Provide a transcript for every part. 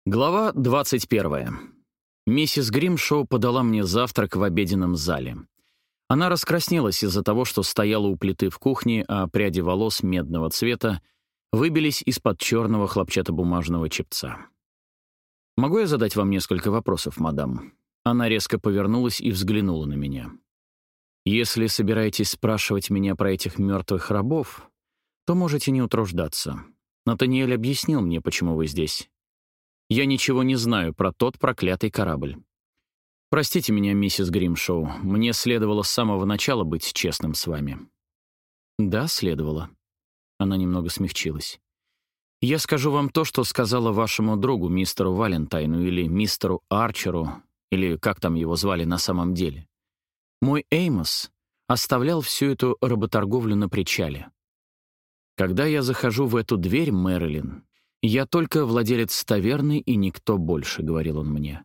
Глава 21. Миссис Гримшоу подала мне завтрак в обеденном зале. Она раскраснелась из-за того, что стояла у плиты в кухне, а пряди волос медного цвета выбились из-под черного хлопчатобумажного чепца. «Могу я задать вам несколько вопросов, мадам?» Она резко повернулась и взглянула на меня. «Если собираетесь спрашивать меня про этих мертвых рабов, то можете не утруждаться. Натаниэль объяснил мне, почему вы здесь. Я ничего не знаю про тот проклятый корабль. Простите меня, миссис Гримшоу, мне следовало с самого начала быть честным с вами». «Да, следовало». Она немного смягчилась. «Я скажу вам то, что сказала вашему другу, мистеру Валентайну, или мистеру Арчеру, или как там его звали на самом деле. Мой Эймос оставлял всю эту работорговлю на причале. Когда я захожу в эту дверь, Мэрилин, я только владелец таверны и никто больше», — говорил он мне.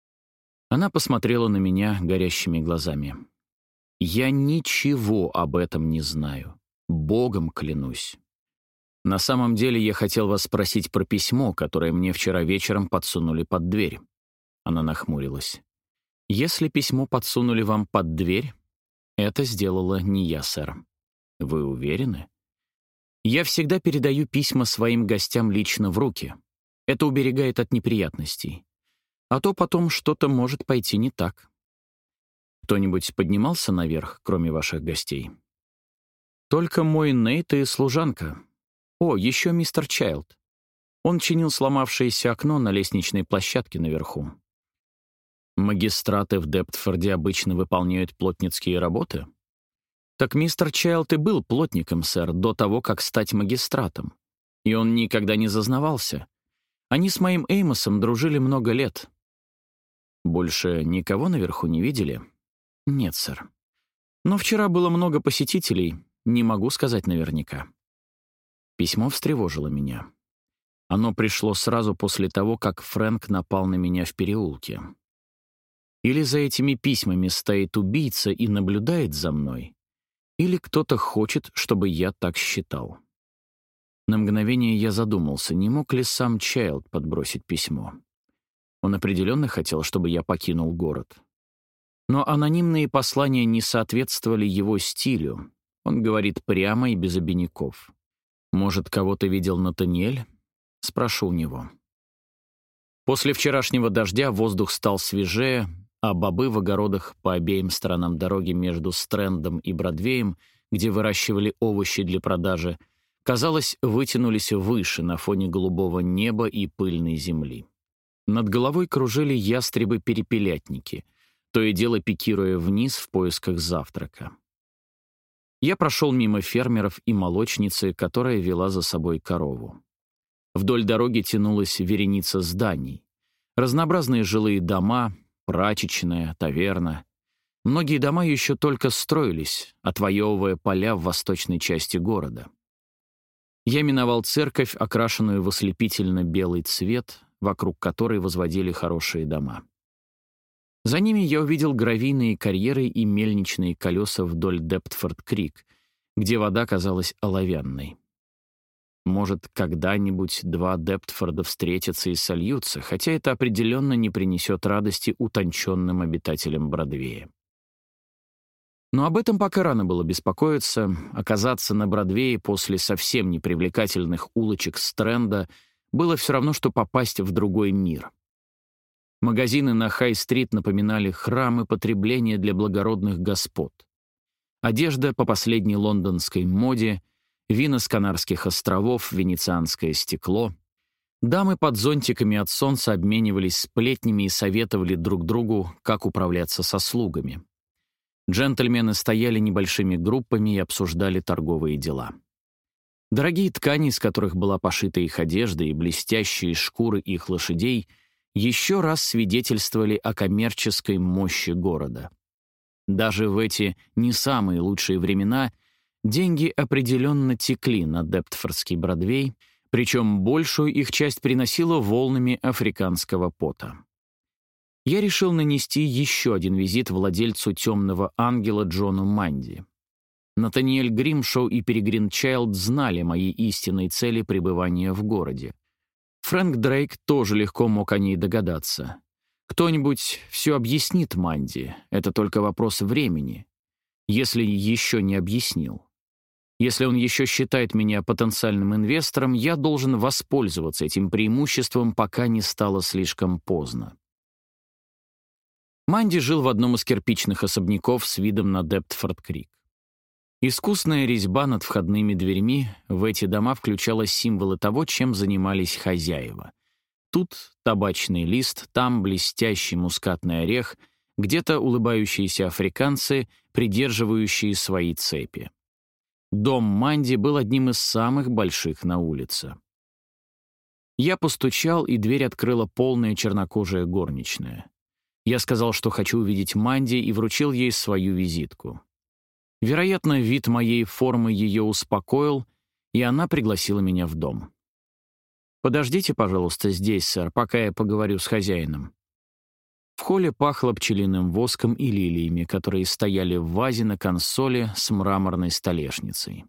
Она посмотрела на меня горящими глазами. «Я ничего об этом не знаю. Богом клянусь. На самом деле я хотел вас спросить про письмо, которое мне вчера вечером подсунули под дверь». Она нахмурилась. «Если письмо подсунули вам под дверь, это сделала не я, сэр». «Вы уверены?» «Я всегда передаю письма своим гостям лично в руки. Это уберегает от неприятностей. А то потом что-то может пойти не так». «Кто-нибудь поднимался наверх, кроме ваших гостей?» «Только мой Нейт и служанка. О, еще мистер Чайлд. Он чинил сломавшееся окно на лестничной площадке наверху». «Магистраты в Дептфорде обычно выполняют плотницкие работы?» «Так мистер Чайлд и был плотником, сэр, до того, как стать магистратом. И он никогда не зазнавался. Они с моим Эймосом дружили много лет». «Больше никого наверху не видели?» «Нет, сэр. Но вчера было много посетителей, не могу сказать наверняка». Письмо встревожило меня. Оно пришло сразу после того, как Фрэнк напал на меня в переулке. Или за этими письмами стоит убийца и наблюдает за мной, или кто-то хочет, чтобы я так считал. На мгновение я задумался, не мог ли сам Чайлд подбросить письмо. Он определенно хотел, чтобы я покинул город. Но анонимные послания не соответствовали его стилю. Он говорит прямо и без обиняков. «Может, кого-то видел Натаниэль?» Спрошу у него. После вчерашнего дождя воздух стал свежее, а бобы в огородах по обеим сторонам дороги между Стрэндом и Бродвеем, где выращивали овощи для продажи, казалось, вытянулись выше на фоне голубого неба и пыльной земли. Над головой кружили ястребы-перепелятники, то и дело пикируя вниз в поисках завтрака. Я прошел мимо фермеров и молочницы, которая вела за собой корову. Вдоль дороги тянулась вереница зданий. Разнообразные жилые дома, прачечная, таверна. Многие дома еще только строились, отвоевывая поля в восточной части города. Я миновал церковь, окрашенную в ослепительно-белый цвет, вокруг которой возводили хорошие дома. За ними я увидел гравийные карьеры и мельничные колеса вдоль Дептфорд-Крик, где вода казалась оловянной. Может, когда-нибудь два Дептфорда встретятся и сольются, хотя это определенно не принесет радости утонченным обитателям Бродвея. Но об этом пока рано было беспокоиться. Оказаться на Бродвее после совсем непривлекательных улочек Стрэнда было все равно, что попасть в другой мир. Магазины на Хай-стрит напоминали храмы потребления для благородных господ. Одежда по последней лондонской моде, вина с Канарских островов, венецианское стекло. Дамы под зонтиками от солнца обменивались сплетнями и советовали друг другу, как управляться со слугами. Джентльмены стояли небольшими группами и обсуждали торговые дела. Дорогие ткани, из которых была пошита их одежда, и блестящие шкуры их лошадей еще раз свидетельствовали о коммерческой мощи города. Даже в эти не самые лучшие времена деньги определенно текли на Дептфордский Бродвей, причем большую их часть приносила волнами африканского пота. Я решил нанести еще один визит владельцу «Темного ангела» Джону Манди. Натаниэль Гримшоу и Перегрин Чайлд знали мои истинные цели пребывания в городе. Фрэнк Дрейк тоже легко мог о ней догадаться. Кто-нибудь все объяснит Манди, это только вопрос времени, если еще не объяснил. Если он еще считает меня потенциальным инвестором, я должен воспользоваться этим преимуществом, пока не стало слишком поздно. Манди жил в одном из кирпичных особняков с видом на Дептфорд-Крик. Искусная резьба над входными дверьми в эти дома включала символы того, чем занимались хозяева. Тут табачный лист, там блестящий мускатный орех, где-то улыбающиеся африканцы, придерживающие свои цепи. Дом Манди был одним из самых больших на улице. Я постучал, и дверь открыла полная чернокожая горничная. Я сказал, что хочу увидеть Манди, и вручил ей свою визитку. Вероятно, вид моей формы ее успокоил, и она пригласила меня в дом. «Подождите, пожалуйста, здесь, сэр, пока я поговорю с хозяином». В холле пахло пчелиным воском и лилиями, которые стояли в вазе на консоли с мраморной столешницей.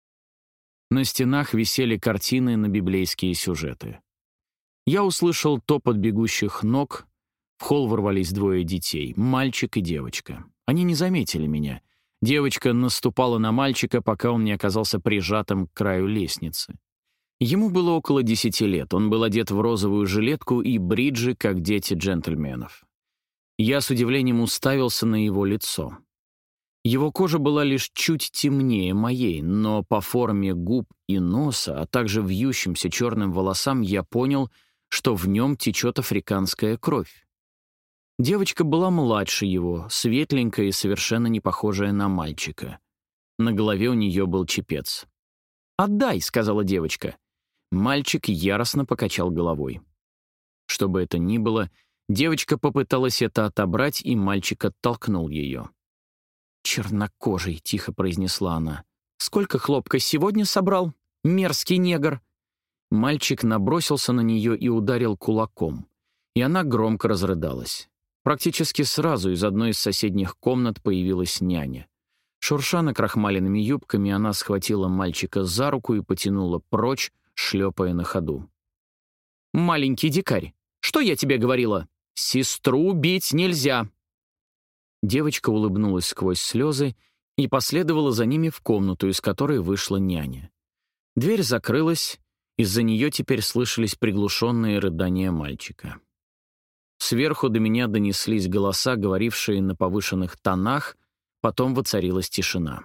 На стенах висели картины на библейские сюжеты. Я услышал топот бегущих ног. В холл ворвались двое детей — мальчик и девочка. Они не заметили меня. Девочка наступала на мальчика, пока он не оказался прижатым к краю лестницы. Ему было около 10 лет, он был одет в розовую жилетку и бриджи, как дети джентльменов. Я с удивлением уставился на его лицо. Его кожа была лишь чуть темнее моей, но по форме губ и носа, а также вьющимся черным волосам я понял, что в нем течет африканская кровь. Девочка была младше его, светленькая и совершенно не похожая на мальчика. На голове у нее был чепец. «Отдай», — сказала девочка. Мальчик яростно покачал головой. Что бы это ни было, девочка попыталась это отобрать, и мальчик оттолкнул ее. «Чернокожий», — тихо произнесла она. «Сколько хлопка сегодня собрал? Мерзкий негр!» Мальчик набросился на нее и ударил кулаком, и она громко разрыдалась. Практически сразу из одной из соседних комнат появилась няня. Шурша накрахмаленными юбками, она схватила мальчика за руку и потянула прочь, шлепая на ходу. «Маленький дикарь, что я тебе говорила? Сестру бить нельзя!» Девочка улыбнулась сквозь слезы и последовала за ними в комнату, из которой вышла няня. Дверь закрылась, из-за нее теперь слышались приглушенные рыдания мальчика. Сверху до меня донеслись голоса, говорившие на повышенных тонах, потом воцарилась тишина.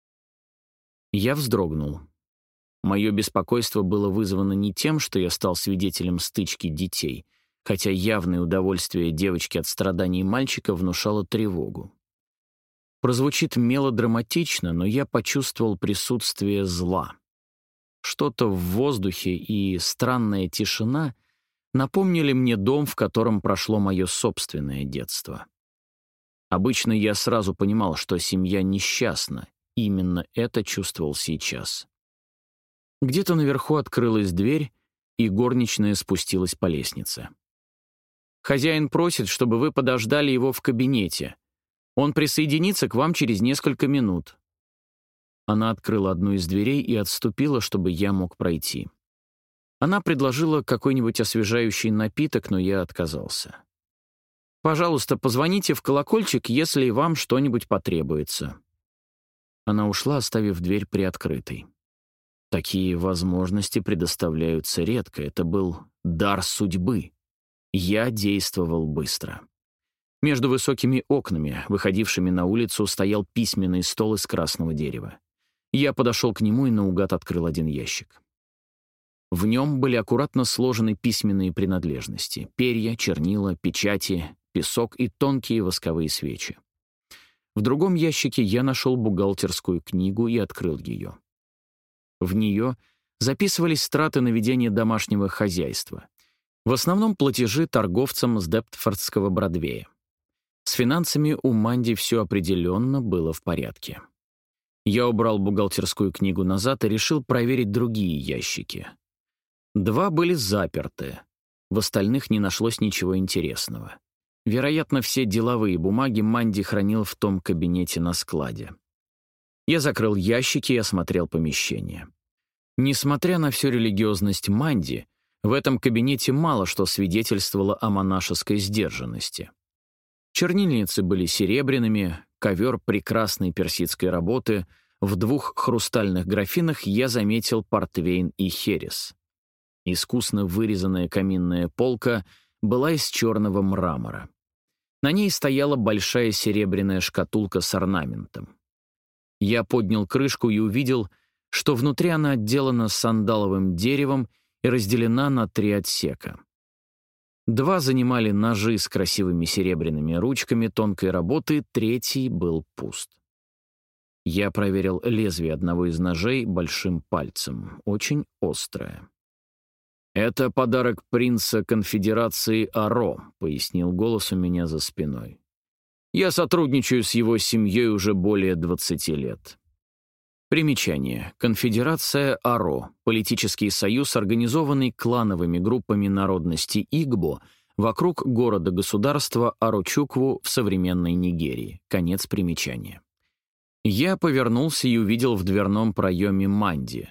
Я вздрогнул. Мое беспокойство было вызвано не тем, что я стал свидетелем стычки детей, хотя явное удовольствие девочки от страданий мальчика внушало тревогу. Прозвучит мелодраматично, но я почувствовал присутствие зла. Что-то в воздухе и странная тишина напомнили мне дом, в котором прошло мое собственное детство. Обычно я сразу понимал, что семья несчастна. Именно это чувствовал сейчас. Где-то наверху открылась дверь, и горничная спустилась по лестнице. «Хозяин просит, чтобы вы подождали его в кабинете. Он присоединится к вам через несколько минут». Она открыла одну из дверей и отступила, чтобы я мог пройти. Она предложила какой-нибудь освежающий напиток, но я отказался. «Пожалуйста, позвоните в колокольчик, если вам что-нибудь потребуется». Она ушла, оставив дверь приоткрытой. Такие возможности предоставляются редко. Это был дар судьбы. Я действовал быстро. Между высокими окнами, выходившими на улицу, стоял письменный стол из красного дерева. Я подошел к нему и наугад открыл один ящик. В нем были аккуратно сложены письменные принадлежности — перья, чернила, печати, песок и тонкие восковые свечи. В другом ящике я нашел бухгалтерскую книгу и открыл ее. В нее записывались траты на ведение домашнего хозяйства. В основном платежи торговцам с Дептфордского Бродвея. С финансами у Манди все определенно было в порядке. Я убрал бухгалтерскую книгу назад и решил проверить другие ящики. 2 были заперты. В остальных не нашлось ничего интересного. Вероятно, все деловые бумаги Манди хранил в том кабинете на складе. Я закрыл ящики и осмотрел помещение. Несмотря на всю религиозность Манди, В этом кабинете мало что свидетельствовало о монашеской сдержанности. Чернильницы были серебряными, ковер прекрасной персидской работы, в 2 хрустальных графинах я заметил портвейн и херес. Искусно вырезанная каминная полка была из черного мрамора. На ней стояла большая серебряная шкатулка с орнаментом. Я поднял крышку и увидел, что внутри она отделана сандаловым деревом и разделена на 3 отсека. 2 занимали ножи с красивыми серебряными ручками тонкой работы, 3 был пуст. Я проверил лезвие одного из ножей большим пальцем, очень острое. «Это подарок принца конфедерации Аро», — пояснил голос у меня за спиной. «Я сотрудничаю с его семьей уже более 20 лет». Примечание. Конфедерация Аро — политический союз, организованный клановыми группами народности Игбо вокруг города-государства Арочукву в современной Нигерии. Конец примечания. Я повернулся и увидел в дверном проеме Манди.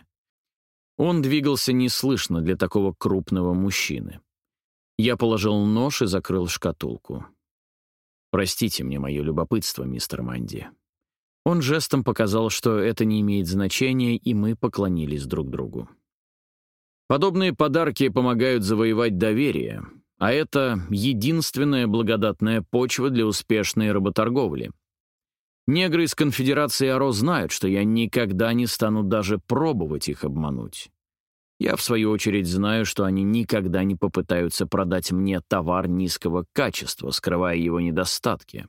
Он двигался неслышно для такого крупного мужчины. Я положил нож и закрыл шкатулку. «Простите мне мое любопытство, мистер Манди». Он жестом показал, что это не имеет значения, и мы поклонились друг другу. Подобные подарки помогают завоевать доверие, а это единственная благодатная почва для успешной работорговли. Негры из конфедерации Аро знают, что я никогда не стану даже пробовать их обмануть. Я, в свою очередь, знаю, что они никогда не попытаются продать мне товар низкого качества, скрывая его недостатки.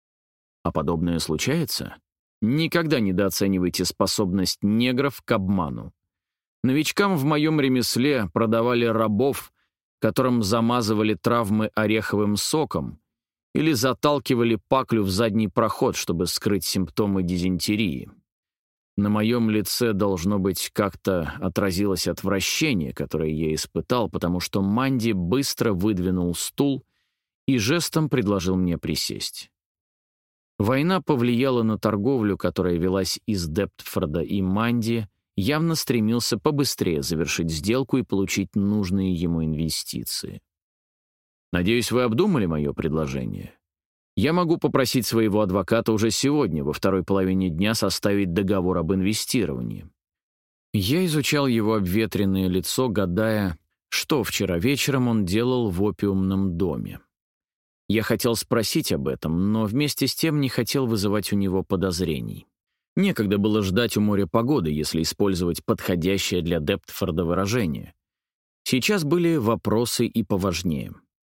А подобное случается? Никогда недооценивайте способность негров к обману. Новичкам в моем ремесле продавали рабов, которым замазывали травмы ореховым соком или заталкивали паклю в задний проход, чтобы скрыть симптомы дизентерии. На моем лице, должно быть, как-то отразилось отвращение, которое я испытал, потому что Манди быстро выдвинул стул и жестом предложил мне присесть. Война повлияла на торговлю, которая велась из Дептфорда, и Манди явно стремился побыстрее завершить сделку и получить нужные ему инвестиции. «Надеюсь, вы обдумали мое предложение? Я могу попросить своего адвоката уже сегодня, во второй половине дня, составить договор об инвестировании». Я изучал его обветренное лицо, гадая, что вчера вечером он делал в опиумном доме. Я хотел спросить об этом, но вместе с тем не хотел вызывать у него подозрений. Некогда было ждать у моря погоды, если использовать подходящее для Дептфорда выражение. Сейчас были вопросы и поважнее.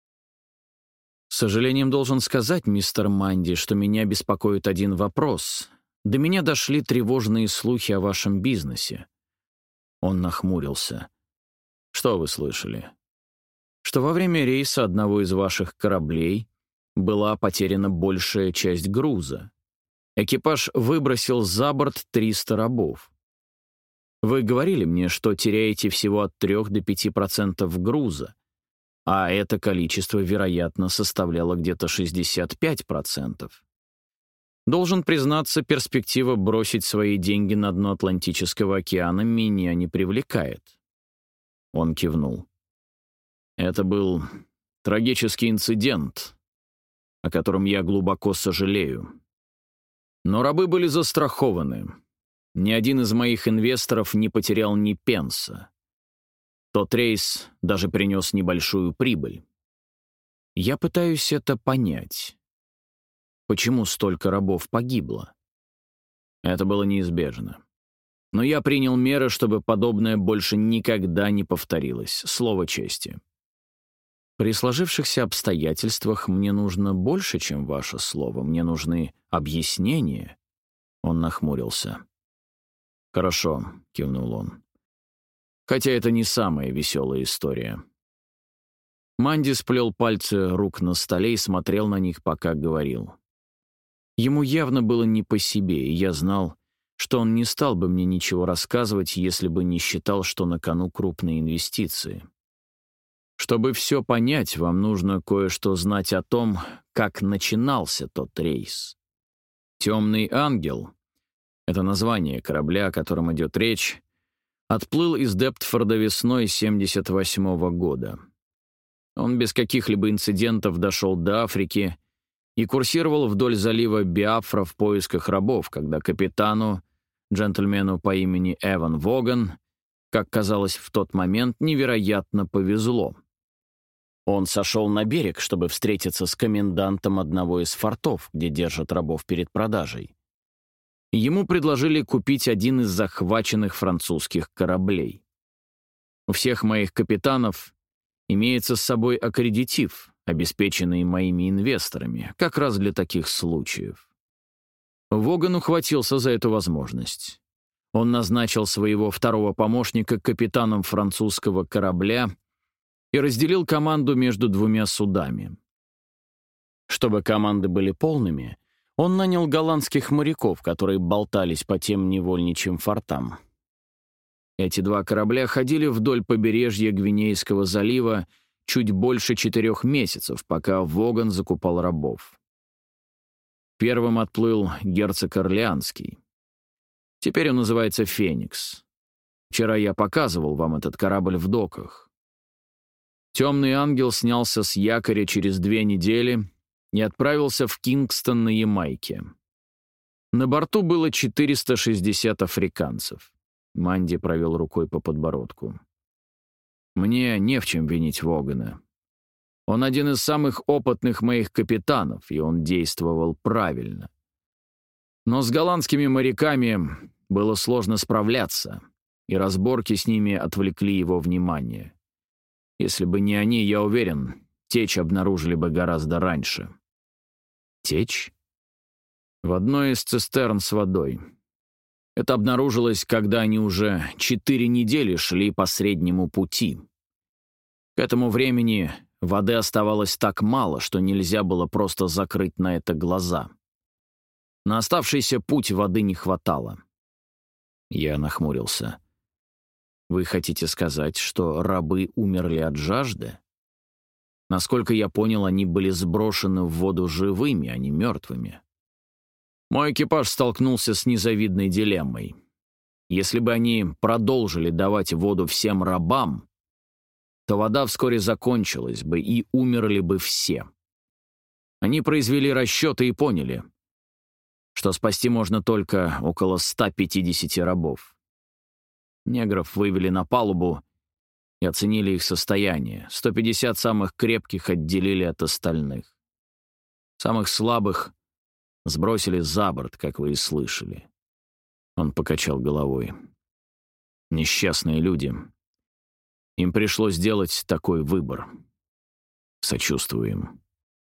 «С сожалением должен сказать, мистер Манди, что меня беспокоит один вопрос. До меня дошли тревожные слухи о вашем бизнесе». Он нахмурился. «Что вы слышали?» «Что во время рейса одного из ваших кораблей была потеряна большая часть груза. Экипаж выбросил за борт 300 рабов. Вы говорили мне, что теряете всего от 3 до 5% груза, а это количество, вероятно, составляло где-то 65%. Должен признаться, перспектива бросить свои деньги на дно Атлантического океана меня не привлекает». Он кивнул. «Это был трагический инцидент, о котором я глубоко сожалею. Но рабы были застрахованы. Ни один из моих инвесторов не потерял ни пенса. Тот рейс даже принес небольшую прибыль. Я пытаюсь это понять. Почему столько рабов погибло? Это было неизбежно. Но я принял меры, чтобы подобное больше никогда не повторилось. Слово чести. При сложившихся обстоятельствах мне нужно больше, чем ваше слово. Мне нужны объяснения. Он нахмурился. «Хорошо», — кивнул он. «Хотя это не самая веселая история». Манди сплел пальцы рук на столе и смотрел на них, пока говорил. Ему явно было не по себе, и я знал, что он не стал бы мне ничего рассказывать, если бы не считал, что на кону крупные инвестиции. Чтобы все понять, вам нужно кое-что знать о том, как начинался тот рейс. «Темный ангел» — это название корабля, о котором идет речь, отплыл из Дептфорда весной 78-го года. Он без каких-либо инцидентов дошел до Африки и курсировал вдоль залива Биафра в поисках рабов, когда капитану, джентльмену по имени Эван Воган, как казалось в тот момент, невероятно повезло. Он сошел на берег, чтобы встретиться с комендантом одного из фортов, где держат рабов перед продажей. Ему предложили купить один из захваченных французских кораблей. У всех моих капитанов имеется с собой аккредитив, обеспеченный моими инвесторами, как раз для таких случаев. Воган ухватился за эту возможность. Он назначил своего второго помощника капитаном французского корабля и разделил команду между двумя судами. Чтобы команды были полными, он нанял голландских моряков, которые болтались по тем невольничьим фортам. Эти два корабля ходили вдоль побережья Гвинейского залива чуть больше 4 месяцев, пока Воган закупал рабов. Первым отплыл герцог Орлеанский. Теперь он называется «Феникс». Вчера я показывал вам этот корабль в доках. Темный ангел снялся с якоря через 2 недели и отправился в Кингстон на Ямайке. На борту было 460 африканцев. Манди провел рукой по подбородку. Мне не в чем винить Вогана. Он один из самых опытных моих капитанов, и он действовал правильно. Но с голландскими моряками было сложно справляться, и разборки с ними отвлекли его внимание. Если бы не они, я уверен, течь обнаружили бы гораздо раньше. Течь? В одной из цистерн с водой. Это обнаружилось, когда они уже 4 недели шли по среднему пути. К этому времени воды оставалось так мало, что нельзя было просто закрыть на это глаза. На оставшийся путь воды не хватало. Я нахмурился. Вы хотите сказать, что рабы умерли от жажды? Насколько я понял, они были сброшены в воду живыми, а не мертвыми. Мой экипаж столкнулся с незавидной дилеммой. Если бы они продолжили давать воду всем рабам, то вода вскоре закончилась бы, и умерли бы все. Они произвели расчеты и поняли, что спасти можно только около 150 рабов. Негров вывели на палубу и оценили их состояние. 150 самых крепких отделили от остальных. Самых слабых сбросили за борт, как вы и слышали. Он покачал головой. Несчастные люди. Им пришлось сделать такой выбор. Сочувствуем.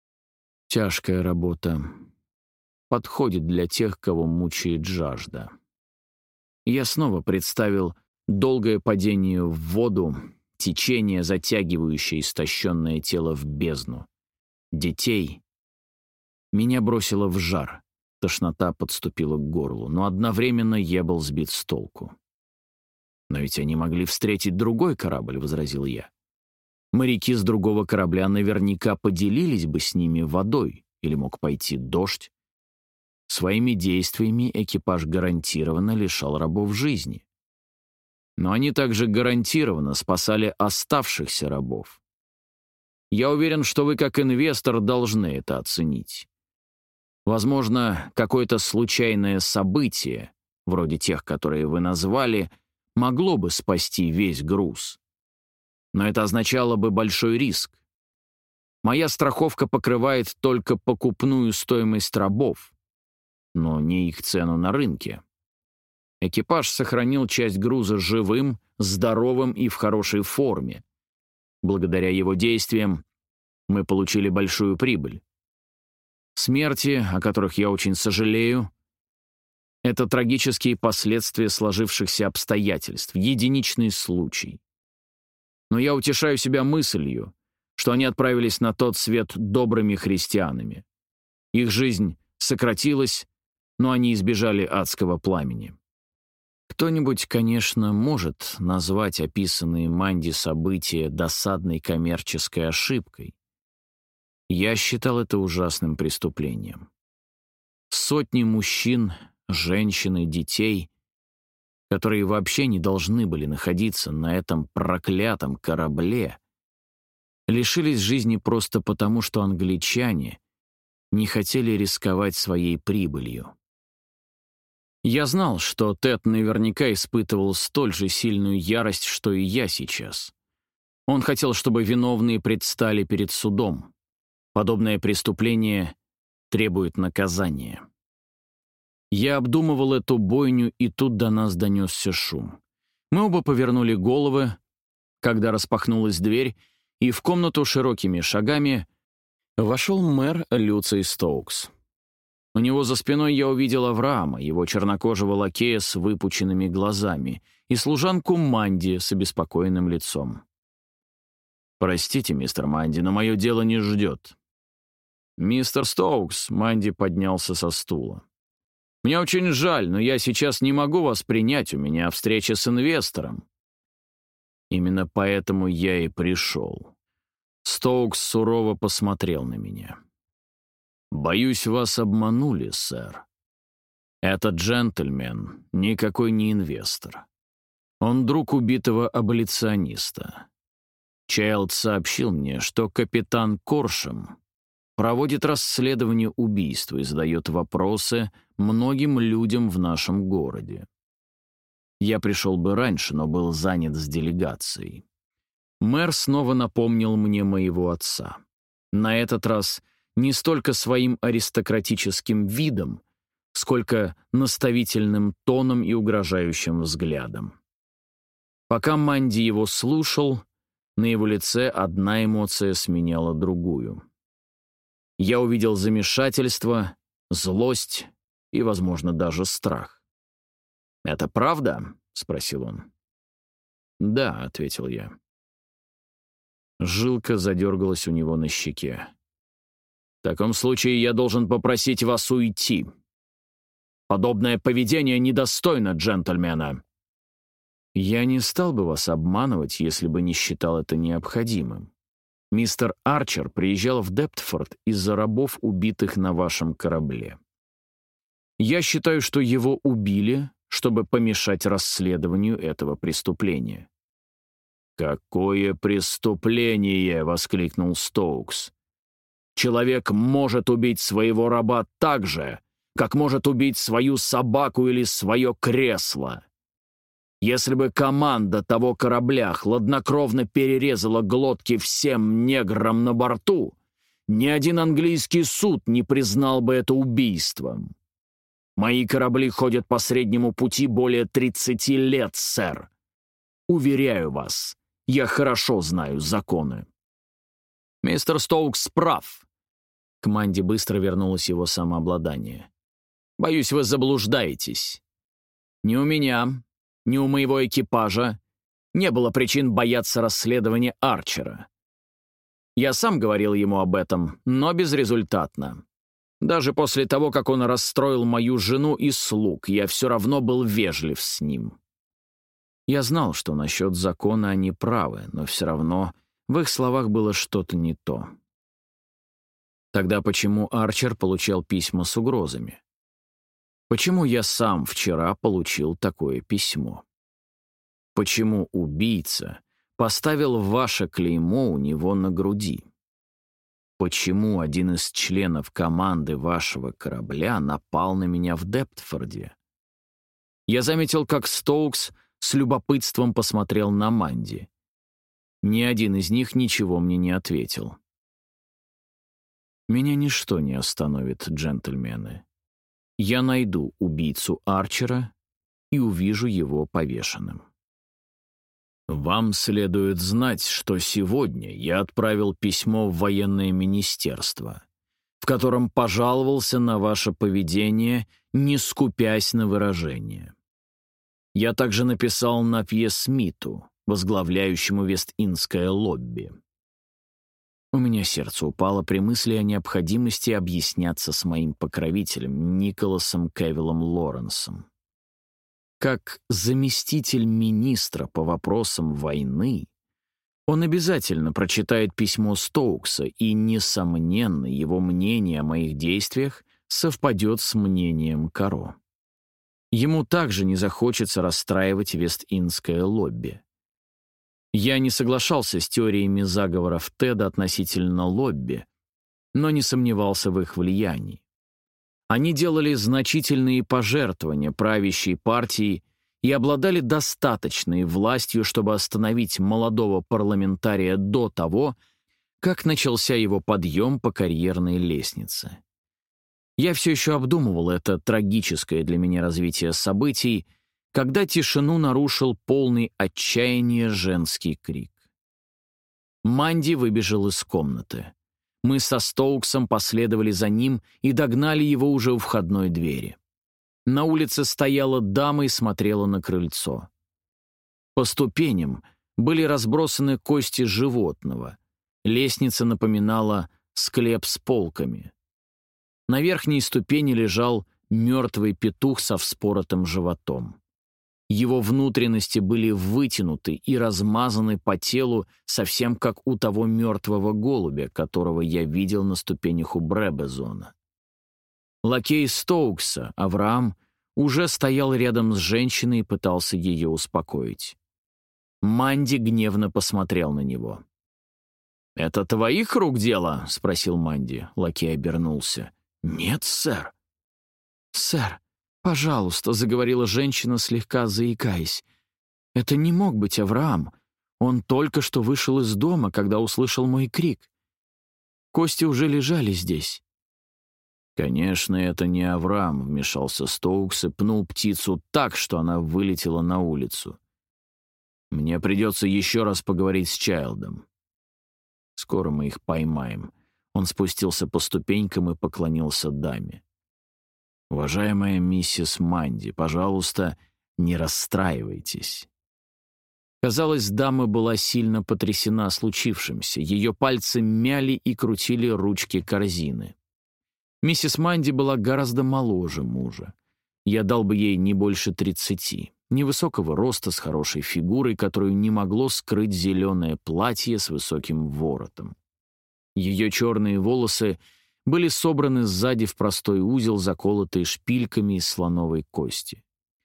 Тяжкая работа. Подходит для тех, кого мучает жажда. Я снова представил долгое падение в воду, течение, затягивающее истощенное тело в бездну. Детей. Меня бросило в жар. Тошнота подступила к горлу, но одновременно я был сбит с толку. «Но ведь они могли встретить другой корабль», — возразил я. «Моряки с другого корабля наверняка поделились бы с ними водой, или мог пойти дождь. Своими действиями экипаж гарантированно лишал рабов жизни. Но они также гарантированно спасали оставшихся рабов. Я уверен, что вы, как инвестор, должны это оценить. Возможно, какое-то случайное событие, вроде тех, которые вы назвали, могло бы спасти весь груз. Но это означало бы большой риск. Моя страховка покрывает только покупную стоимость рабов, но не их цену на рынке. Экипаж сохранил часть груза живым, здоровым и в хорошей форме. Благодаря его действиям мы получили большую прибыль. Смерти, о которых я очень сожалею, это трагические последствия сложившихся обстоятельств, единичный случай. Но я утешаю себя мыслью, что они отправились на тот свет добрыми христианами. Их жизнь сократилась, но они избежали адского пламени. Кто-нибудь, конечно, может назвать описанные Манди события досадной коммерческой ошибкой. Я считал это ужасным преступлением. Сотни мужчин, женщин и детей, которые вообще не должны были находиться на этом проклятом корабле, лишились жизни просто потому, что англичане не хотели рисковать своей прибылью. Я знал, что Тед наверняка испытывал столь же сильную ярость, что и я сейчас. Он хотел, чтобы виновные предстали перед судом. Подобное преступление требует наказания. Я обдумывал эту бойню, и тут до нас донесся шум. Мы оба повернули головы, когда распахнулась дверь, и в комнату широкими шагами вошел мэр Люций Стоукс. У него за спиной я увидел Авраама, его чернокожего лакея с выпученными глазами, и служанку Манди с обеспокоенным лицом. «Простите, мистер Манди, но мое дело не ждет». «Мистер Стоукс», — Манди поднялся со стула. «Мне очень жаль, но я сейчас не могу вас принять, у меня встреча с инвестором». «Именно поэтому я и пришел». Стоукс сурово посмотрел на меня. «Боюсь, вас обманули, сэр. Этот джентльмен никакой не инвестор. Он друг убитого аболициониста. Чайлд сообщил мне, что капитан Коршем проводит расследование убийства и задает вопросы многим людям в нашем городе. Я пришел бы раньше, но был занят с делегацией. Мэр снова напомнил мне моего отца. На этот раз не столько своим аристократическим видом, сколько наставительным тоном и угрожающим взглядом. Пока Манди его слушал, на его лице одна эмоция сменяла другую. Я увидел замешательство, злость и, возможно, даже страх. «Это правда?» — спросил он. «Да», — ответил я. Жилка задергалась у него на щеке. «В таком случае я должен попросить вас уйти. Подобное поведение недостойно джентльмена». «Я не стал бы вас обманывать, если бы не считал это необходимым. Мистер Арчер приезжал в Дептфорд из-за рабов, убитых на вашем корабле. Я считаю, что его убили, чтобы помешать расследованию этого преступления». «Какое преступление!» — воскликнул Стоукс. «Человек может убить своего раба так же, как может убить свою собаку или свое кресло. Если бы команда того корабля хладнокровно перерезала глотки всем неграм на борту, ни один английский суд не признал бы это убийством. Мои корабли ходят по среднему пути более 30 лет, сэр. Уверяю вас, я хорошо знаю законы». «Мистер Стоукс прав». К Манди быстро вернулось его самообладание. «Боюсь, вы заблуждаетесь. Ни у меня, ни у моего экипажа не было причин бояться расследования Арчера. Я сам говорил ему об этом, но безрезультатно. Даже после того, как он расстроил мою жену и слуг, я все равно был вежлив с ним. Я знал, что насчет закона они правы, но все равно в их словах было что-то не то. Тогда почему Арчер получал письма с угрозами? Почему я сам вчера получил такое письмо? Почему убийца поставил ваше клеймо у него на груди? Почему один из членов команды вашего корабля напал на меня в Дептфорде? Я заметил, как Стоукс с любопытством посмотрел на Манди. Ни один из них ничего мне не ответил. Меня ничто не остановит, джентльмены. Я найду убийцу Арчера и увижу его повешенным. Вам следует знать, что сегодня я отправил письмо в военное министерство, в котором пожаловался на ваше поведение, не скупясь на выражения. Я также написал Напье Смиту, возглавляющему Вест-Индское лобби. У меня сердце упало при мысли о необходимости объясняться с моим покровителем Николасом Кевиллом Лоренсом. Как заместитель министра по вопросам войны, он обязательно прочитает письмо Стоукса, и, несомненно, его мнение о моих действиях совпадет с мнением Каро. Ему также не захочется расстраивать Вест-Индское лобби. Я не соглашался с теориями заговоров Теда относительно лобби, но не сомневался в их влиянии. Они делали значительные пожертвования правящей партии и обладали достаточной властью, чтобы остановить молодого парламентария до того, как начался его подъем по карьерной лестнице. Я все еще обдумывал это трагическое для меня развитие событий, когда тишину нарушил полный отчаяния женский крик. Манди выбежал из комнаты. Мы со Стоуксом последовали за ним и догнали его уже у входной двери. На улице стояла дама и смотрела на крыльцо. По ступеням были разбросаны кости животного. Лестница напоминала склеп с полками. На верхней ступени лежал мертвый петух со вспоротым животом. Его внутренности были вытянуты и размазаны по телу, совсем как у того мертвого голубя, которого я видел на ступенях у Брэбезона. Лакей Стоукса, Авраам, уже стоял рядом с женщиной и пытался ее успокоить. Манди гневно посмотрел на него. «Это твоих рук дело?» — спросил Манди. Лакей обернулся. «Нет, сэр». «Сэр, пожалуйста», — заговорила женщина, слегка заикаясь. «Это не мог быть Авраам. Он только что вышел из дома, когда услышал мой крик. Кости уже лежали здесь». «Конечно, это не Авраам», — вмешался Стоукс и пнул птицу так, что она вылетела на улицу. «Мне придется еще раз поговорить с Чайлдом. Скоро мы их поймаем». Он спустился по ступенькам и поклонился даме. «Уважаемая миссис Манди, пожалуйста, не расстраивайтесь». Казалось, дама была сильно потрясена случившимся. Ее пальцы мяли и крутили ручки корзины. Миссис Манди была гораздо моложе мужа. Я дал бы ей не больше 30. Невысокого роста, с хорошей фигурой, которую не могло скрыть зеленое платье с высоким воротом. Ее черные волосы были собраны сзади в простой узел, заколотый шпильками из слоновой кости.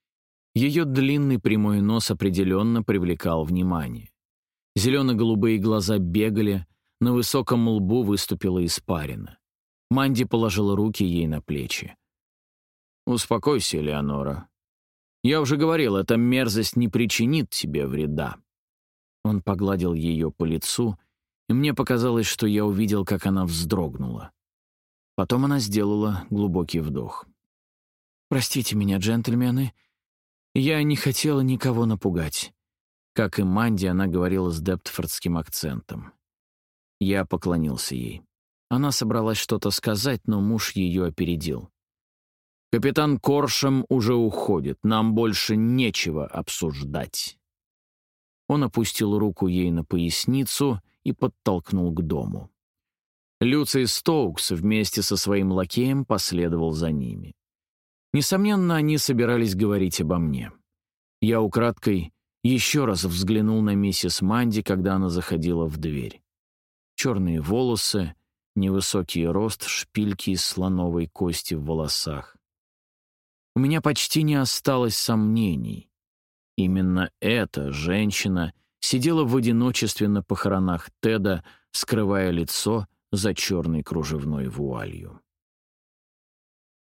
Ее длинный прямой нос определенно привлекал внимание. Зелено-голубые глаза бегали, на высоком лбу выступила испарина. Манди положила руки ей на плечи. «Успокойся, Элеонора. Я уже говорил, эта мерзость не причинит тебе вреда». Он погладил ее по лицу, и мне показалось, что я увидел, как она вздрогнула. Потом она сделала глубокий вдох. «Простите меня, джентльмены, я не хотела никого напугать». Как и Манди, она говорила с дептфордским акцентом. Я поклонился ей. Она собралась что-то сказать, но муж ее опередил. «Капитан Коршем уже уходит, нам больше нечего обсуждать». Он опустил руку ей на поясницу и подтолкнул к дому. Люций Стоукс вместе со своим лакеем последовал за ними. Несомненно, они собирались говорить обо мне. Я украдкой еще раз взглянул на миссис Манди, когда она заходила в дверь. Черные волосы, невысокий рост, шпильки из слоновой кости в волосах. У меня почти не осталось сомнений. Именно эта женщина сидела в одиночестве на похоронах Теда, скрывая лицо за черной кружевной вуалью.